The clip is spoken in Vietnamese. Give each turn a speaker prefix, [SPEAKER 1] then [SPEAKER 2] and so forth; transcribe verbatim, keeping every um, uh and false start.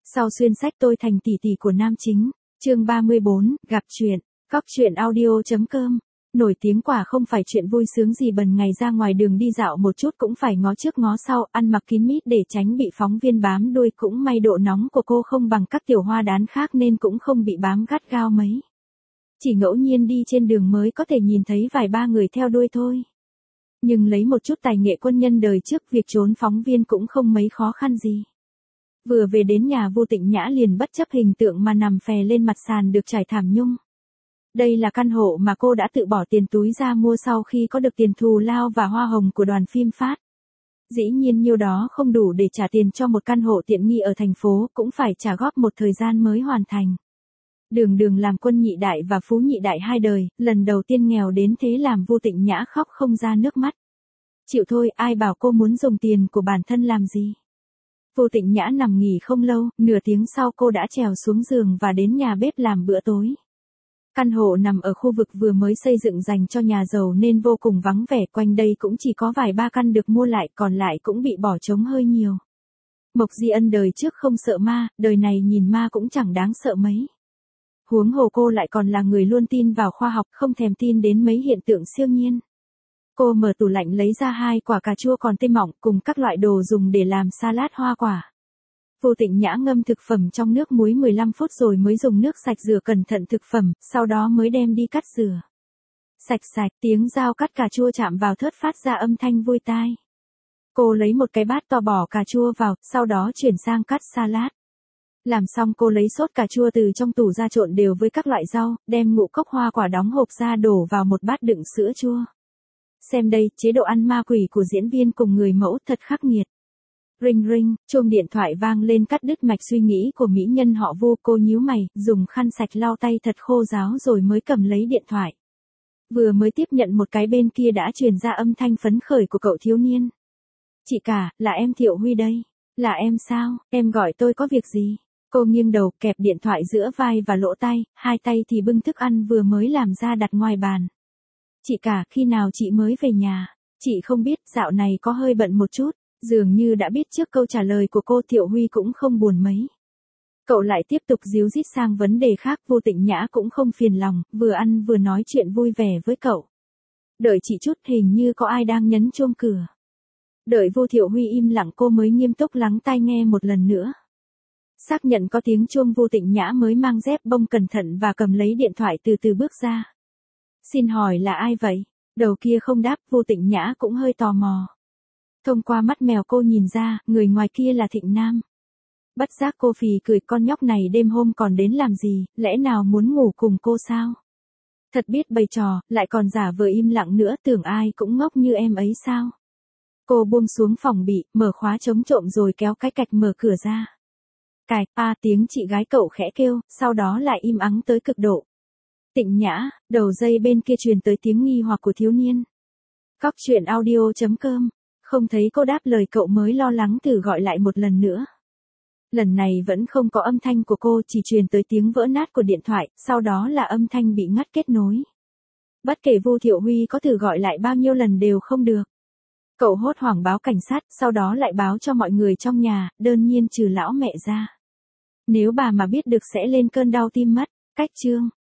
[SPEAKER 1] Sau xuyên sách tôi thành tỷ tỷ của nam chính, chương ba mươi bốn, gặp chuyện, góc chuyện audio.com. Nổi tiếng quả không phải chuyện vui sướng gì, bần ngày ra ngoài đường đi dạo một chút cũng phải ngó trước ngó sau, ăn mặc kín mít để tránh bị phóng viên bám đuôi, cũng may độ nóng của cô không bằng các tiểu hoa đán khác nên cũng không bị bám gắt gao mấy. Chỉ ngẫu nhiên đi trên đường mới có thể nhìn thấy vài ba người theo đuôi thôi. Nhưng lấy một chút tài nghệ quân nhân đời trước, việc trốn phóng viên cũng không mấy khó khăn gì. Vừa về đến nhà, Vu Tịnh Nhã liền bất chấp hình tượng mà nằm phè lên mặt sàn được trải thảm nhung. Đây là căn hộ mà cô đã tự bỏ tiền túi ra mua sau khi có được tiền thù lao và hoa hồng của đoàn phim phát. Dĩ nhiên nhiêu đó không đủ để trả tiền cho một căn hộ tiện nghi ở thành phố, cũng phải trả góp một thời gian mới hoàn thành. Đường đường làm quân nhị đại và phú nhị đại hai đời, lần đầu tiên nghèo đến thế làm Vu Tịnh Nhã khóc không ra nước mắt. Chịu thôi, ai bảo cô muốn dùng tiền của bản thân làm gì. Vu Tịnh Nhã nằm nghỉ không lâu, nửa tiếng sau cô đã trèo xuống giường và đến nhà bếp làm bữa tối. Căn hộ nằm ở khu vực vừa mới xây dựng dành cho nhà giàu nên vô cùng vắng vẻ, quanh đây cũng chỉ có vài ba căn được mua lại, còn lại cũng bị bỏ trống hơi nhiều. Mộc Di Ân đời trước không sợ ma, đời này nhìn ma cũng chẳng đáng sợ mấy. Huống hồ cô lại còn là người luôn tin vào khoa học, không thèm tin đến mấy hiện tượng siêu nhiên. Cô mở tủ lạnh lấy ra hai quả cà chua còn tươi mọng cùng các loại đồ dùng để làm salad hoa quả. Vu Tịnh Nhã ngâm thực phẩm trong nước muối mười lăm phút rồi mới dùng nước sạch rửa cẩn thận thực phẩm, sau đó mới đem đi cắt rửa. Sạch sạch, tiếng dao cắt cà chua chạm vào thớt phát ra âm thanh vui tai. Cô lấy một cái bát to bỏ cà chua vào, sau đó chuyển sang cắt salad. Làm xong cô lấy sốt cà chua từ trong tủ ra trộn đều với các loại rau, đem ngũ cốc hoa quả đóng hộp ra đổ vào một bát đựng sữa chua. Xem đây, chế độ ăn ma quỷ của diễn viên cùng người mẫu thật khắc nghiệt. Ring ring, chuông điện thoại vang lên cắt đứt mạch suy nghĩ của mỹ nhân họ Vu. Cô nhíu mày, dùng khăn sạch lau tay thật khô ráo rồi mới cầm lấy điện thoại. Vừa mới tiếp nhận một cái, bên kia đã truyền ra âm thanh phấn khởi của cậu thiếu niên. Chị cả, là em Thiệu Huy đây. Là em sao, em gọi tôi có việc gì? Cô nghiêng đầu, kẹp điện thoại giữa vai và lỗ tai, hai tay thì bưng thức ăn vừa mới làm ra đặt ngoài bàn. Chị cả, khi nào chị mới về nhà? Chị không biết, dạo này có hơi bận một chút. Dường như đã biết trước câu trả lời của cô, Thiệu Huy cũng không buồn mấy. Cậu lại tiếp tục díu dít sang vấn đề khác. Vu Tịnh Nhã cũng không phiền lòng, vừa ăn vừa nói chuyện vui vẻ với cậu. Đợi chị chút, hình như có ai đang nhấn chuông cửa. Đợi Vu Thiệu Huy im lặng cô mới nghiêm túc lắng tai nghe một lần nữa. Xác nhận có tiếng chuông, Vu Tịnh Nhã mới mang dép bông cẩn thận và cầm lấy điện thoại từ từ bước ra. Xin hỏi là ai vậy? Đầu kia không đáp, Vu Tịnh Nhã cũng hơi tò mò. Thông qua mắt mèo cô nhìn ra, người ngoài kia là Thịnh Nam. Bất giác cô phì cười, con nhóc này đêm hôm còn đến làm gì, lẽ nào muốn ngủ cùng cô sao? Thật biết bày trò, lại còn giả vờ im lặng nữa, tưởng ai cũng ngốc như em ấy sao? Cô buông xuống phòng bị, mở khóa chống trộm rồi kéo cái cạch mở cửa ra. Cài, a tiếng chị gái cậu khẽ kêu, sau đó lại im ắng tới cực độ. Tịnh Nhã, đầu dây bên kia truyền tới tiếng nghi hoặc của thiếu niên. Góc chuyện audio.com. Không thấy cô đáp lời, cậu mới lo lắng thử gọi lại một lần nữa. Lần này vẫn không có âm thanh của cô, chỉ truyền tới tiếng vỡ nát của điện thoại, sau đó là âm thanh bị ngắt kết nối. Bất kể Vu Thiệu Huy có thử gọi lại bao nhiêu lần đều không được. Cậu hốt hoảng báo cảnh sát, sau đó lại báo cho mọi người trong nhà, đơn nhiên trừ lão mẹ ra. Nếu bà mà biết được sẽ lên cơn đau tim mất. Cách chương.